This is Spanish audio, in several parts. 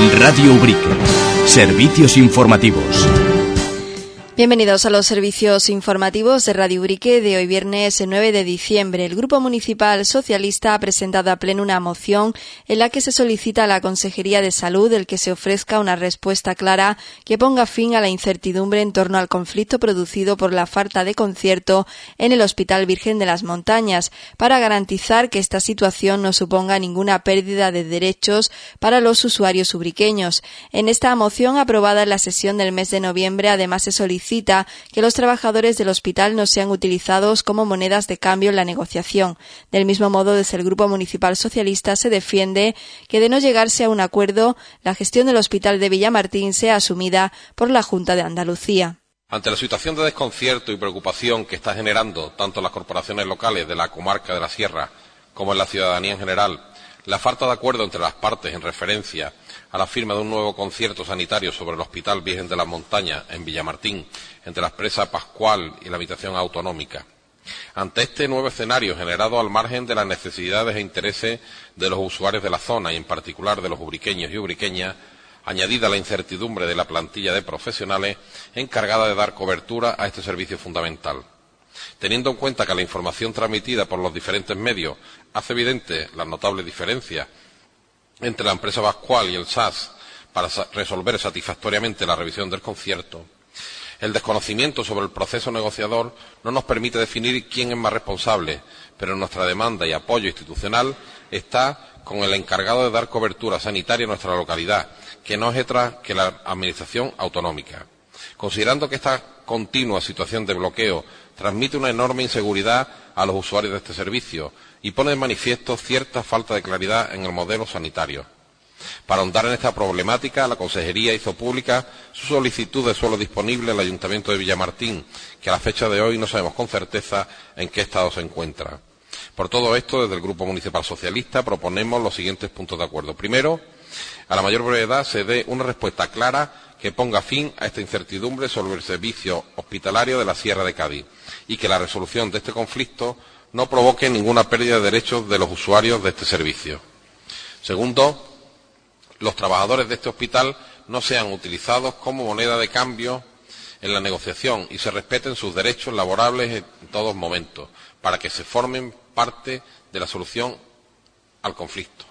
Radio Ubrique. Servicios informativos. Bienvenidos a los servicios informativos de Radio Ubrique de hoy viernes 9 de diciembre. El Grupo Municipal Socialista ha presentado a pleno una moción en la que se solicita a la Consejería de Salud el que se ofrezca una respuesta clara que ponga fin a la incertidumbre en torno al conflicto producido por la falta de concierto en el Hospital Virgen de las Montañas, para garantizar que esta situación no suponga ninguna pérdida de derechos para los usuarios ubriqueños. En esta moción aprobada en la sesión del mes de noviembre, además se solicita que los trabajadores del hospital no sean utilizados como monedas de cambio en la negociación. Del mismo modo, desde el Grupo Municipal Socialista se defiende que, de no llegarse a un acuerdo, la gestión del Hospital de Villamartín sea asumida por la Junta de Andalucía. Ante la situación de desconcierto y preocupación que está generando tanto las corporaciones locales de la comarca de la Sierra como en la ciudadanía en general, la falta de acuerdo entre las partes en referencia a la firma de un nuevo concierto sanitario sobre el Hospital Virgen de las Montañas en Villamartín, entre la empresa Pascual y la Habitación Autonómica. Ante este nuevo escenario generado al margen de las necesidades e intereses de los usuarios de la zona y en particular de los ubriqueños y ubriqueñas, añadida la incertidumbre de la plantilla de profesionales encargada de dar cobertura a este servicio fundamental. Teniendo en cuenta que la información transmitida por los diferentes medios hace evidente las notables diferencias entre la empresa Pascual y el SAS para resolver satisfactoriamente la revisión del concierto, el desconocimiento sobre el proceso negociador no nos permite definir quién es más responsable, pero nuestra demanda y apoyo institucional está con el encargado de dar cobertura sanitaria a nuestra localidad, que no es otra que la Administración Autonómica. Considerando que esta continua situación de bloqueo transmite una enorme inseguridad a los usuarios de este servicio y pone de manifiesto cierta falta de claridad en el modelo sanitario. Para ahondar en esta problemática, la Consejería hizo pública su solicitud de suelo disponible al Ayuntamiento de Villamartín, que a la fecha de hoy no sabemos con certeza en qué estado se encuentra. Por todo esto, desde el Grupo Municipal Socialista proponemos los siguientes puntos de acuerdo. Primero, a la mayor brevedad se dé una respuesta clara que ponga fin a esta incertidumbre sobre el servicio hospitalario de la Sierra de Cádiz y que la resolución de este conflicto no provoque ninguna pérdida de derechos de los usuarios de este servicio. Segundo, los trabajadores de este hospital no sean utilizados como moneda de cambio en la negociación y se respeten sus derechos laborables en todos momentos, para que se formen parte de la solución al conflicto.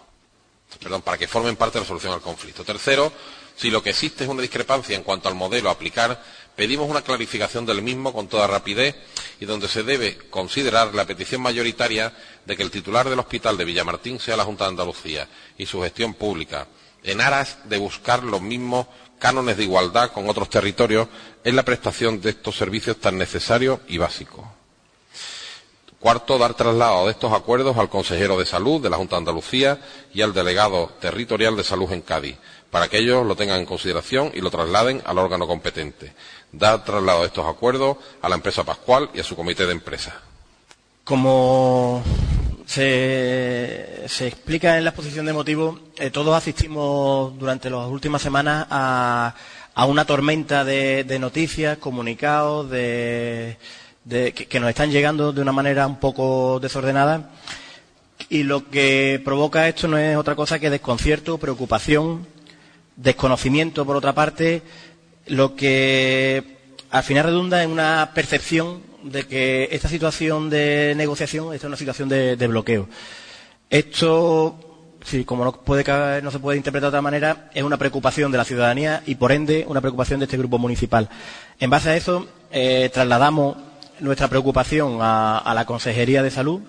Para que formen parte de la solución al conflicto. Tercero, si lo que existe es una discrepancia en cuanto al modelo a aplicar, pedimos una clarificación del mismo con toda rapidez y donde se debe considerar la petición mayoritaria de que el titular del Hospital de Villamartín sea la Junta de Andalucía y su gestión pública, en aras de buscar los mismos cánones de igualdad con otros territorios en la prestación de estos servicios tan necesarios y básicos. Cuarto, dar traslado de estos acuerdos al consejero de Salud de la Junta de Andalucía y al delegado territorial de Salud en Cádiz, para que ellos lo tengan en consideración y lo trasladen al órgano competente. Dar traslado de estos acuerdos a la empresa Pascual y a su comité de empresa. Como se explica en la exposición de motivos, todos asistimos durante las últimas semanas a una tormenta de noticias, comunicados, que nos están llegando de una manera un poco desordenada, y lo que provoca esto no es otra cosa que desconcierto, preocupación, desconocimiento por otra parte, lo que al final redunda en una percepción de que esta situación de negociación es una situación de bloqueo. Esto, sí, como no se puede interpretar de otra manera, es una preocupación de la ciudadanía y por ende una preocupación de este grupo municipal. En base a eso trasladamos nuestra preocupación a la Consejería de Salud.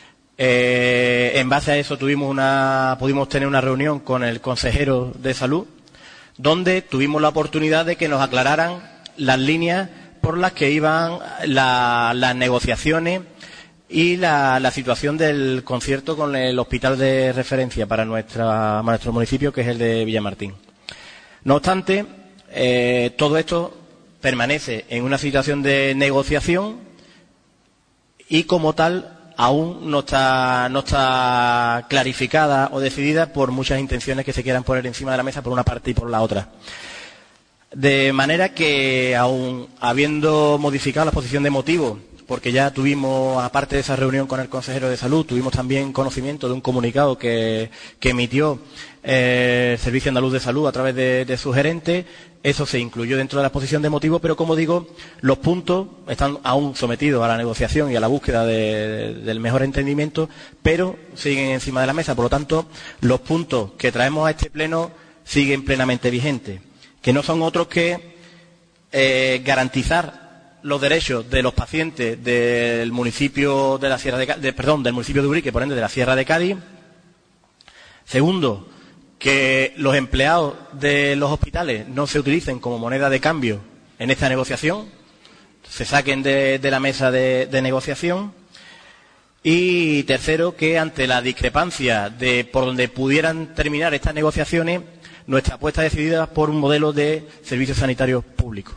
En base a eso pudimos tener una reunión con el consejero de Salud, donde tuvimos la oportunidad de que nos aclararan las líneas por las que iban las negociaciones y la situación del concierto con el hospital de referencia para nuestro municipio, que es el de Villamartín. No obstante, todo esto permanece en una situación de negociación y, como tal, aún no está clarificada o decidida por muchas intenciones que se quieran poner encima de la mesa por una parte y por la otra. De manera que, aun habiendo modificado la exposición de motivos porque ya tuvimos, aparte de esa reunión con el consejero de Salud, tuvimos también conocimiento de un comunicado que emitió el Servicio Andaluz de Salud a través de su gerente. Eso se incluyó dentro de la exposición de motivos, pero como digo, los puntos están aún sometidos a la negociación y a la búsqueda del mejor entendimiento, pero siguen encima de la mesa. Por lo tanto, los puntos que traemos a este pleno siguen plenamente vigentes, que no son otros que garantizar los derechos de los pacientes del municipio de la Sierra del municipio de Ubrique, por ende de la Sierra de Cádiz. Segundo, que los empleados de los hospitales no se utilicen como moneda de cambio en esta negociación, se saquen de la mesa de negociación. Y tercero, que ante la discrepancia de por donde pudieran terminar estas negociaciones, nuestra apuesta decidida por un modelo de servicios sanitarios públicos.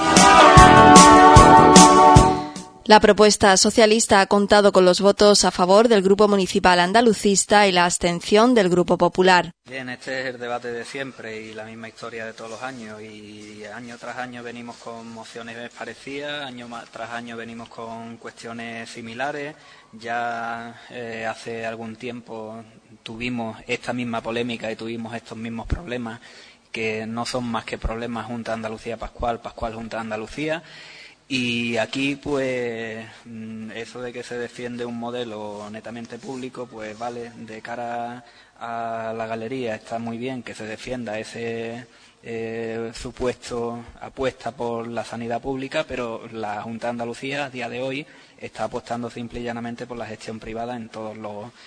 La propuesta socialista ha contado con los votos a favor del Grupo Municipal Andalucista y la abstención del Grupo Popular. Bien, este es el debate de siempre y la misma historia de todos los años, y año tras año venimos con mociones parecidas, año tras año venimos con cuestiones similares. Ya hace algún tiempo tuvimos esta misma polémica y tuvimos estos mismos problemas, que no son más que problemas Junta de Andalucía-Pascual, Pascual-Junta de Andalucía. Y aquí, pues, eso de que se defiende un modelo netamente público, pues vale, de cara a la galería está muy bien que se defienda ese supuesto apuesta por la sanidad pública, pero la Junta de Andalucía a día de hoy está apostando simple y llanamente por la gestión privada en todas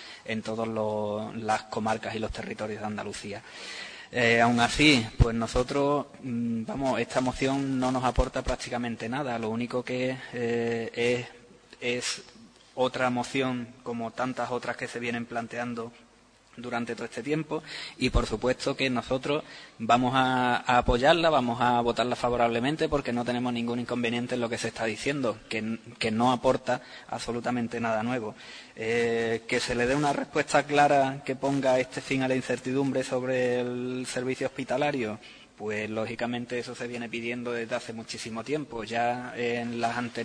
las comarcas y los territorios de Andalucía. Aún así, pues nosotros, esta moción no nos aporta prácticamente nada. Lo único que es otra moción, como tantas otras que se vienen planteando durante todo este tiempo, y por supuesto que nosotros vamos a apoyarla, vamos a votarla favorablemente, porque no tenemos ningún inconveniente en lo que se está diciendo, que no aporta absolutamente nada nuevo. Que se le dé una respuesta clara que ponga fin a la incertidumbre sobre el servicio hospitalario, pues lógicamente eso se viene pidiendo desde hace muchísimo tiempo. Ya en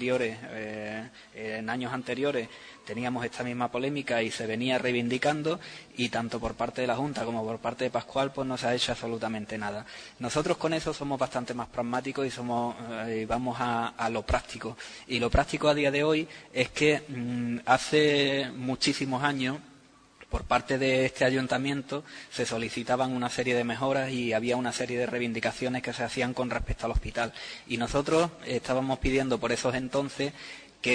años anteriores teníamos esta misma polémica y se venía reivindicando, y tanto por parte de la Junta como por parte de Pascual pues no se ha hecho absolutamente nada. Nosotros con eso somos bastante más pragmáticos y vamos a lo práctico. Y lo práctico a día de hoy es que hace muchísimos años, por parte de este ayuntamiento, se solicitaban una serie de mejoras y había una serie de reivindicaciones que se hacían con respecto al hospital. Y nosotros estábamos pidiendo por esos entonces que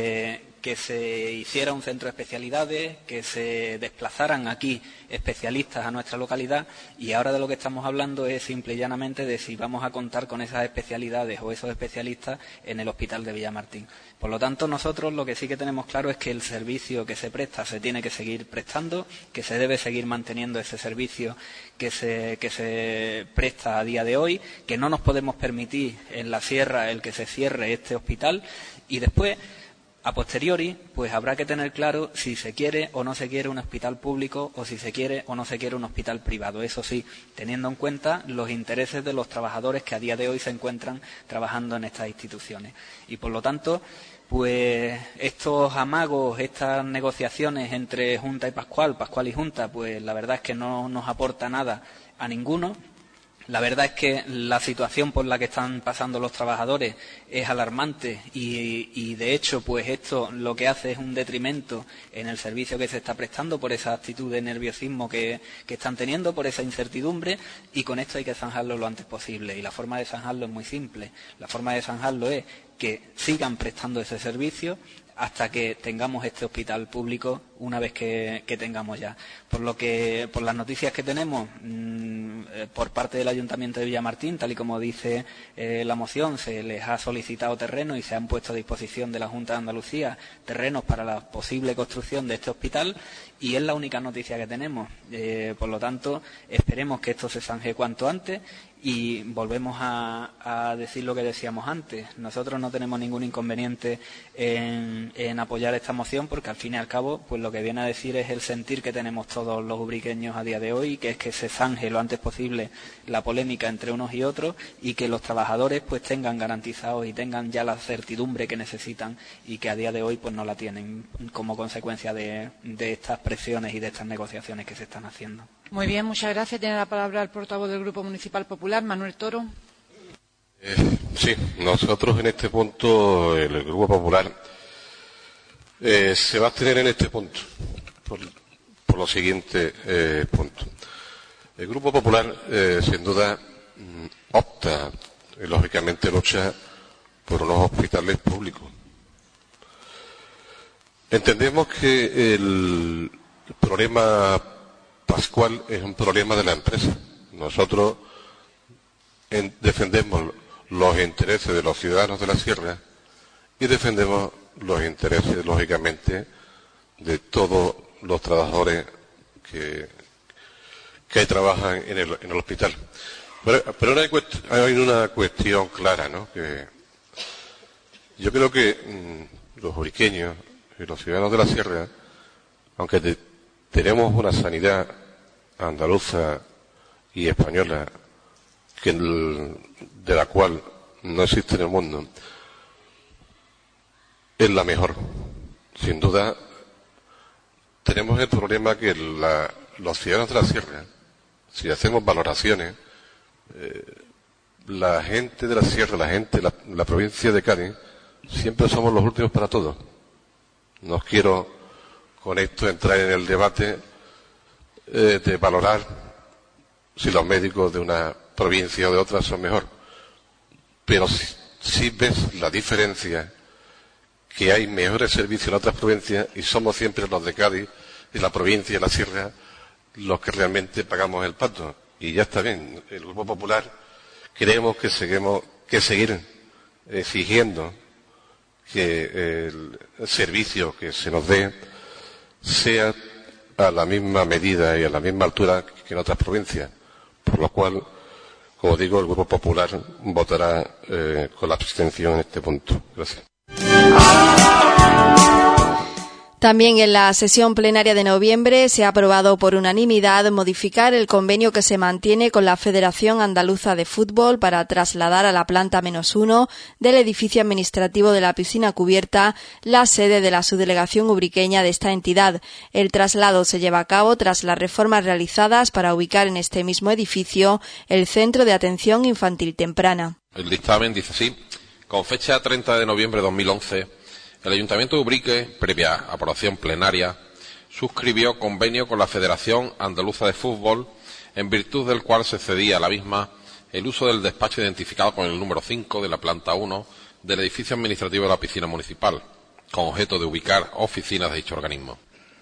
se hiciera un centro de especialidades, que se desplazaran aquí especialistas a nuestra localidad, y ahora de lo que estamos hablando es simple y llanamente de si vamos a contar con esas especialidades o esos especialistas en el hospital de Villamartín. Por lo tanto, nosotros lo que sí que tenemos claro es que el servicio que se presta se tiene que seguir prestando, que se debe seguir manteniendo ese servicio que se presta a día de hoy, que no nos podemos permitir en la Sierra el que se cierre este hospital, y después, a posteriori, pues habrá que tener claro si se quiere o no se quiere un hospital público o si se quiere o no se quiere un hospital privado. Eso sí, teniendo en cuenta los intereses de los trabajadores que a día de hoy se encuentran trabajando en estas instituciones. Y por lo tanto, pues estos amagos, estas negociaciones entre Junta y Pascual y Junta, pues la verdad es que no nos aporta nada a ninguno. La verdad es que la situación por la que están pasando los trabajadores es alarmante y de hecho, pues esto lo que hace es un detrimento en el servicio que se está prestando por esa actitud de nerviosismo que están teniendo, por esa incertidumbre, y con esto hay que zanjarlo lo antes posible. Y la forma de zanjarlo es muy simple. La forma de zanjarlo es que sigan prestando ese servicio hasta que tengamos este hospital público, una vez que tengamos ya. Por las noticias que tenemos por parte del Ayuntamiento de Villamartín, tal y como dice la moción, se les ha solicitado terrenos y se han puesto a disposición de la Junta de Andalucía terrenos para la posible construcción de este hospital, y es la única noticia que tenemos. Por lo tanto, esperemos que esto se zanje cuanto antes Y volvemos a decir lo que decíamos antes. Nosotros no tenemos ningún inconveniente en apoyar esta moción, porque al fin y al cabo pues lo que viene a decir es el sentir que tenemos todos los ubriqueños a día de hoy, que es que se zanje lo antes posible la polémica entre unos y otros y que los trabajadores pues tengan garantizados y tengan ya la certidumbre que necesitan y que a día de hoy pues no la tienen como consecuencia de estas presiones y de estas negociaciones que se están haciendo. Muy bien, muchas gracias. Tiene la palabra el portavoz del Grupo Municipal Popular, Manuel Toro. Sí, nosotros en este punto, el Grupo Popular, se va a abstener en este punto, por los siguientes puntos. El Grupo Popular, sin duda, opta y lógicamente lucha por unos hospitales públicos. Entendemos que el problema Pascual es un problema de la empresa. Nosotros defendemos los intereses de los ciudadanos de la sierra y defendemos los intereses, lógicamente, de todos los trabajadores que trabajan en el hospital. Pero hay una cuestión clara, ¿no? Que yo creo que los uriqueños y los ciudadanos de la sierra, aunque tenemos una sanidad andaluza y española de la cual no existe en el mundo, es la mejor. Sin duda, tenemos el problema que los ciudadanos de la sierra, si hacemos valoraciones, la gente de la sierra, la provincia de Cádiz, siempre somos los últimos para todo. No quiero con esto entrar en el debate de valorar si los médicos de una provincia o de otra son mejor. Pero si ves la diferencia, que hay mejores servicios en otras provincias y somos siempre los de Cádiz y la provincia y la sierra los que realmente pagamos el pato. Y ya está bien. El Grupo Popular creemos que seguir exigiendo que el servicio que se nos dé sea a la misma medida y a la misma altura que en otras provincias, por lo cual, como digo, el Grupo Popular votará con la abstención en este punto. Gracias. También en la sesión plenaria de noviembre se ha aprobado por unanimidad modificar el convenio que se mantiene con la Federación Andaluza de Fútbol para trasladar a la planta -1 del edificio administrativo de la piscina cubierta la sede de la subdelegación ubriqueña de esta entidad. El traslado se lleva a cabo tras las reformas realizadas para ubicar en este mismo edificio el Centro de Atención Infantil Temprana. El dictamen dice así: con fecha 30 de noviembre de 2011, el Ayuntamiento de Ubrique, previa aprobación plenaria, suscribió convenio con la Federación Andaluza de Fútbol, en virtud del cual se cedía a la misma el uso del despacho identificado con el número 5 de la planta 1 del edificio administrativo de la piscina municipal, con objeto de ubicar oficinas de dicho organismo.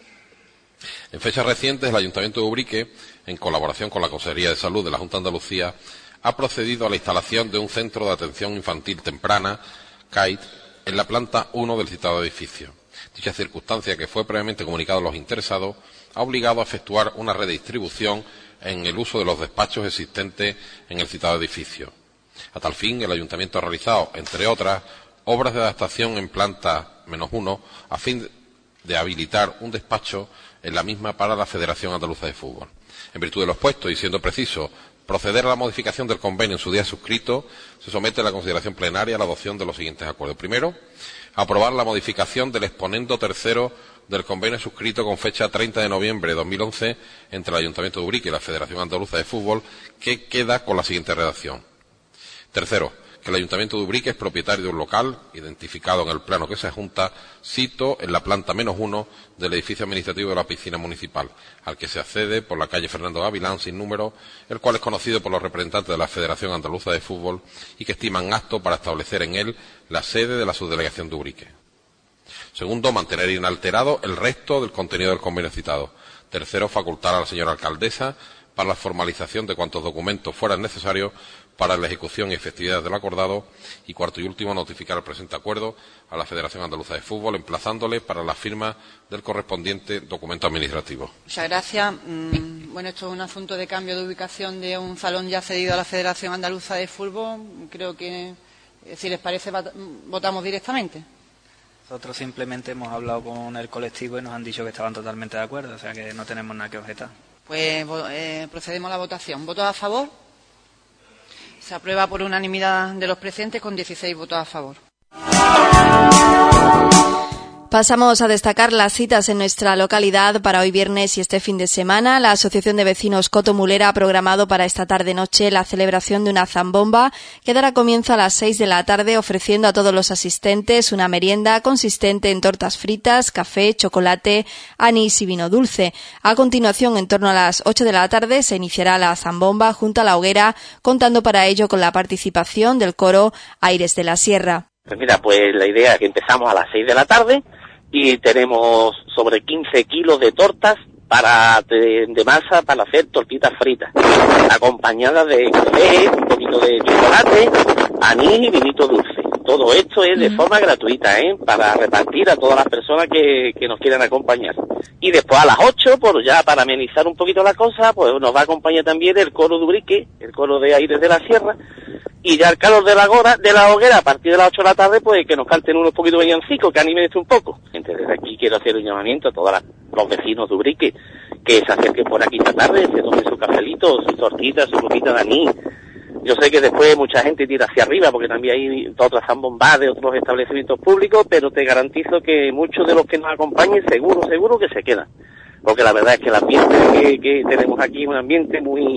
En fechas recientes, el Ayuntamiento de Ubrique, en colaboración con la Consejería de Salud de la Junta de Andalucía, ha procedido a la instalación de un centro de atención infantil temprana, CAIT, en la planta 1 del citado edificio. Dicha circunstancia, que fue previamente comunicada a los interesados, ha obligado a efectuar una redistribución en el uso de los despachos existentes en el citado edificio. A tal fin, el Ayuntamiento ha realizado, entre otras, obras de adaptación en planta -1 a fin de habilitar un despacho en la misma para la Federación Andaluza de Fútbol. En virtud de lo expuesto y siendo preciso proceder a la modificación del convenio en su día suscrito, se somete a la consideración plenaria a la adopción de los siguientes acuerdos. Primero, aprobar la modificación del exponendo tercero del convenio suscrito con fecha 30 de noviembre de 2011 entre el Ayuntamiento de Ubrique y la Federación Andaluza de Fútbol, que queda con la siguiente redacción. Tercero, que el Ayuntamiento de Ubrique es propietario de un local, identificado en el plano que se adjunta, cito, en la planta -1 del edificio administrativo de la piscina municipal, al que se accede por la calle Fernando Gavilán, sin número, el cual es conocido por los representantes de la Federación Andaluza de Fútbol y que estiman apto para establecer en él la sede de la subdelegación de Ubrique. Segundo, mantener inalterado el resto del contenido del convenio citado. Tercero, facultar a la señora alcaldesa para la formalización de cuantos documentos fueran necesarios para la ejecución y efectividad de lo acordado. Y cuarto y último, notificar el presente acuerdo a la Federación Andaluza de Fútbol, emplazándole para la firma del correspondiente documento administrativo. Muchas gracias. Bueno, esto es un asunto de cambio de ubicación de un salón ya cedido a la Federación Andaluza de Fútbol. Creo que, si les parece, votamos directamente. Nosotros simplemente hemos hablado con el colectivo y nos han dicho que estaban totalmente de acuerdo, o sea que no tenemos nada que objetar. Pues procedemos a la votación. ¿Votos a favor? Se aprueba por unanimidad de los presentes con 16 votos a favor. Pasamos a destacar las citas en nuestra localidad para hoy viernes y este fin de semana. La Asociación de Vecinos Coto Mulera ha programado para esta tarde-noche la celebración de una zambomba que dará comienzo a las 6 de la tarde, ofreciendo a todos los asistentes una merienda consistente en tortas fritas, café, chocolate, anís y vino dulce. A continuación, en torno a las 8 de la tarde, se iniciará la zambomba junto a la hoguera, contando para ello con la participación del coro Aires de la Sierra. Pues mira, pues la idea es que empezamos a las 6 de la tarde y tenemos sobre 15 kilos de tortas de masa para hacer tortitas fritas, acompañadas de café, un poquito de chocolate, anís y vinito dulce. Todo esto es de forma gratuita, para repartir a todas las personas que nos quieran acompañar. Y después a las 8, pues ya para amenizar un poquito la cosa, pues nos va a acompañar también el coro de Ubrique, el coro de Aires de la Sierra, y ya el calor de la hoguera, a partir de las 8 de la tarde, pues que nos canten unos poquitos villancicos, que animen esto un poco. Entonces desde aquí quiero hacer un llamamiento a todos los vecinos de Ubrique, que se acerquen por aquí esta tarde, se tomen su cafelito, sus tortitas, su coquita de anís. Yo sé que después mucha gente tira hacia arriba, porque también hay otras zambombas de otros establecimientos públicos, pero te garantizo que muchos de los que nos acompañen, seguro que se quedan. Porque la verdad es que el ambiente que tenemos aquí es un ambiente muy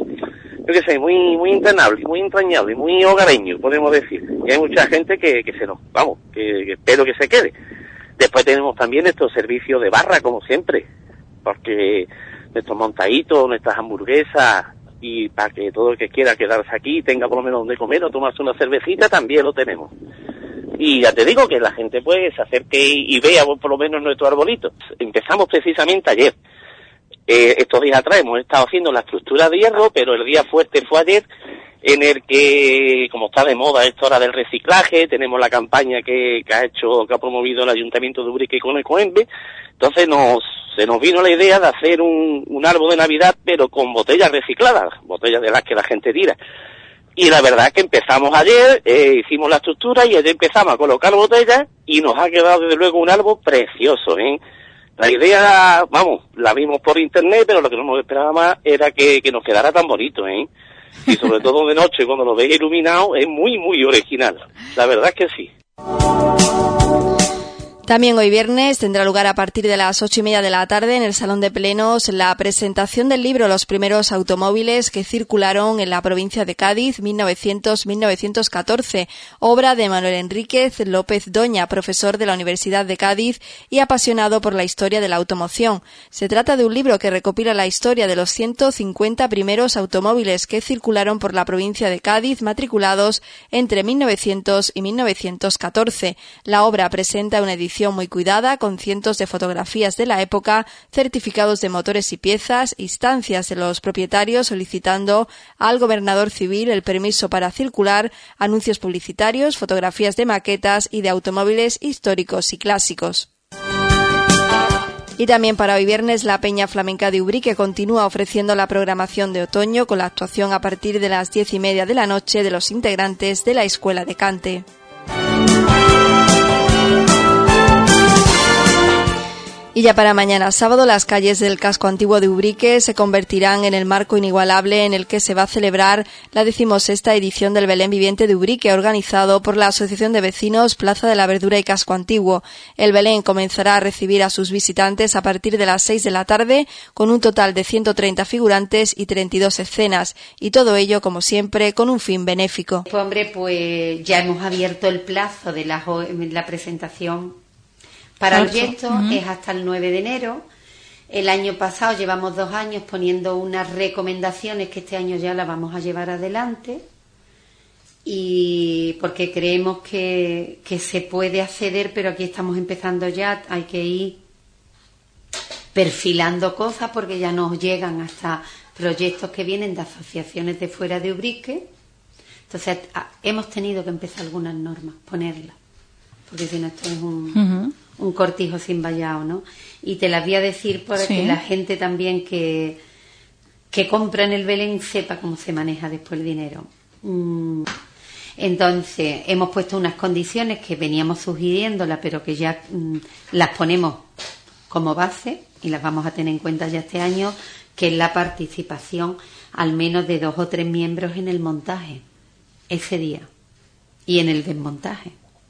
entrañable, muy hogareño, podemos decir. Y hay mucha gente que espero que se quede. Después tenemos también estos servicios de barra, como siempre, porque nuestros montaditos, nuestras hamburguesas, y para que todo el que quiera quedarse aquí tenga por lo menos donde comer o tomarse una cervecita, también lo tenemos. Y ya te digo que la gente pues se acerque y vea por lo menos nuestro arbolito. Empezamos precisamente ayer. Estos días atrás hemos estado haciendo la estructura de hierro, pero el día fuerte fue ayer, en el que, como está de moda esta hora del reciclaje, tenemos la campaña que ha promovido el Ayuntamiento de Ubrique con Ecoembe. Entonces se nos vino la idea de hacer un árbol de Navidad, pero con botellas recicladas, botellas de las que la gente tira. Y la verdad es que empezamos ayer, hicimos la estructura y ayer empezamos a colocar botellas y nos ha quedado desde luego un árbol precioso, La idea, la vimos por internet, pero lo que no nos esperaba más era que nos quedara tan bonito, Y sobre todo de noche, cuando lo veis iluminado, es muy, muy original. La verdad es que sí. También hoy viernes tendrá lugar a partir de las 8:30 de la tarde en el Salón de Plenos la presentación del libro Los primeros automóviles que circularon en la provincia de Cádiz 1900-1914, obra de Manuel Enríquez López Doña, profesor de la Universidad de Cádiz y apasionado por la historia de la automoción. Se trata de un libro que recopila la historia de los 150 primeros automóviles que circularon por la provincia de Cádiz matriculados entre 1900 y 1914. La obra presenta una edición muy cuidada, con cientos de fotografías de la época, certificados de motores y piezas, instancias de los propietarios solicitando al gobernador civil el permiso para circular, anuncios publicitarios, fotografías de maquetas y de automóviles históricos y clásicos. Y también para hoy viernes la Peña Flamenca de Ubrique continúa ofreciendo la programación de otoño con la actuación a partir de las 10:30 de la noche de los integrantes de la Escuela de Cante. Y ya para mañana sábado, las calles del casco antiguo de Ubrique se convertirán en el marco inigualable en el que se va a celebrar la 16ª edición del Belén Viviente de Ubrique, organizado por la Asociación de Vecinos Plaza de la Verdura y Casco Antiguo. El Belén comenzará a recibir a sus visitantes a partir de las 6 de la tarde, con un total de 130 figurantes y 32 escenas, y todo ello, como siempre, con un fin benéfico. Pues ya hemos abierto el plazo de la presentación para el proyecto, es hasta el 9 de enero. El año pasado llevamos 2 años poniendo unas recomendaciones que este año ya las vamos a llevar adelante, y porque creemos que se puede acceder, pero aquí estamos empezando ya, hay que ir perfilando cosas, porque ya nos llegan hasta proyectos que vienen de asociaciones de fuera de Ubrique. Entonces hemos tenido que empezar algunas normas, ponerlas, porque si no esto es un cortijo sin vallado, ¿no? Y te las voy a decir para que la gente también que compra en el Belén sepa cómo se maneja después el dinero. Entonces hemos puesto unas condiciones que veníamos sugiriéndolas, pero que ya las ponemos como base y las vamos a tener en cuenta ya este año, que es la participación al menos de 2 o 3 miembros en el montaje ese día y en el desmontaje.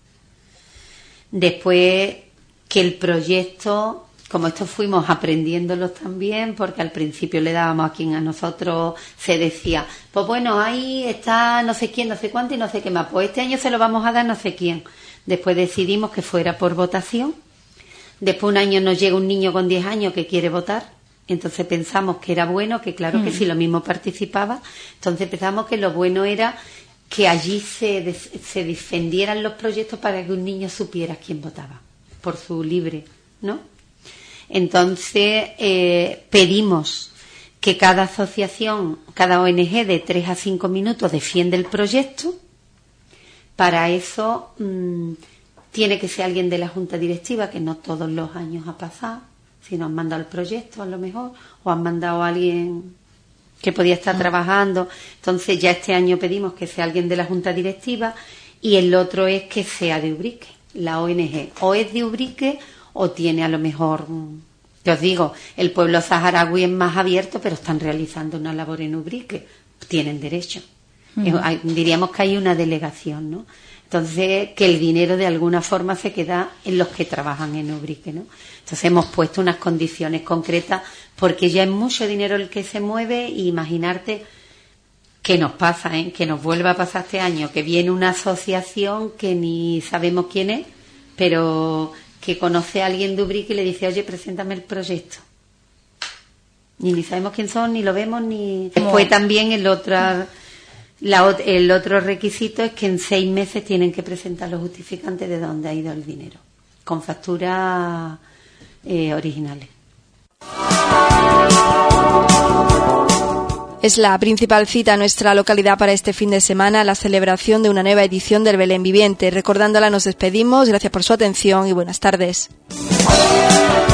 Después, que el proyecto, como esto fuimos aprendiéndolos también, porque al principio le dábamos a quien a nosotros se decía, pues bueno, ahí está no sé quién, no sé cuánto y no sé qué más, pues este año se lo vamos a dar no sé quién. Después decidimos que fuera por votación. Después un año nos llega un niño con 10 años que quiere votar, entonces pensamos que era bueno, que claro que si lo mismo participaba, entonces pensamos que lo bueno era que allí se defendieran los proyectos para que un niño supiera quién votaba, por su libre, ¿no? Entonces pedimos que cada asociación, cada ONG de 3 a 5 minutos defiende el proyecto. Para eso tiene que ser alguien de la Junta Directiva, que no todos los años ha pasado, si nos han mandado el proyecto a lo mejor, o han mandado a alguien que podía estar trabajando. Entonces ya este año pedimos que sea alguien de la Junta Directiva, y el otro es que sea de Ubrique, la ONG, o es de Ubrique o tiene a lo mejor, que os digo, el pueblo saharaui es más abierto, pero están realizando una labor en Ubrique, tienen derecho. Diríamos que hay una delegación, ¿no? Entonces, que el dinero de alguna forma se queda en los que trabajan en Ubrique, ¿no? Entonces hemos puesto unas condiciones concretas, porque ya es mucho dinero el que se mueve, y imaginarte que nos pasa, que nos vuelva a pasar este año, que viene una asociación que ni sabemos quién es, pero que conoce a alguien de Ubrique y le dice, oye, preséntame el proyecto. Y ni sabemos quién son, ni lo vemos, ni... Fue también el otro requisito es que en 6 meses tienen que presentar los justificantes de dónde ha ido el dinero, con facturas originales. Es la principal cita en nuestra localidad para este fin de semana, la celebración de una nueva edición del Belén Viviente. Recordándola nos despedimos, gracias por su atención y buenas tardes.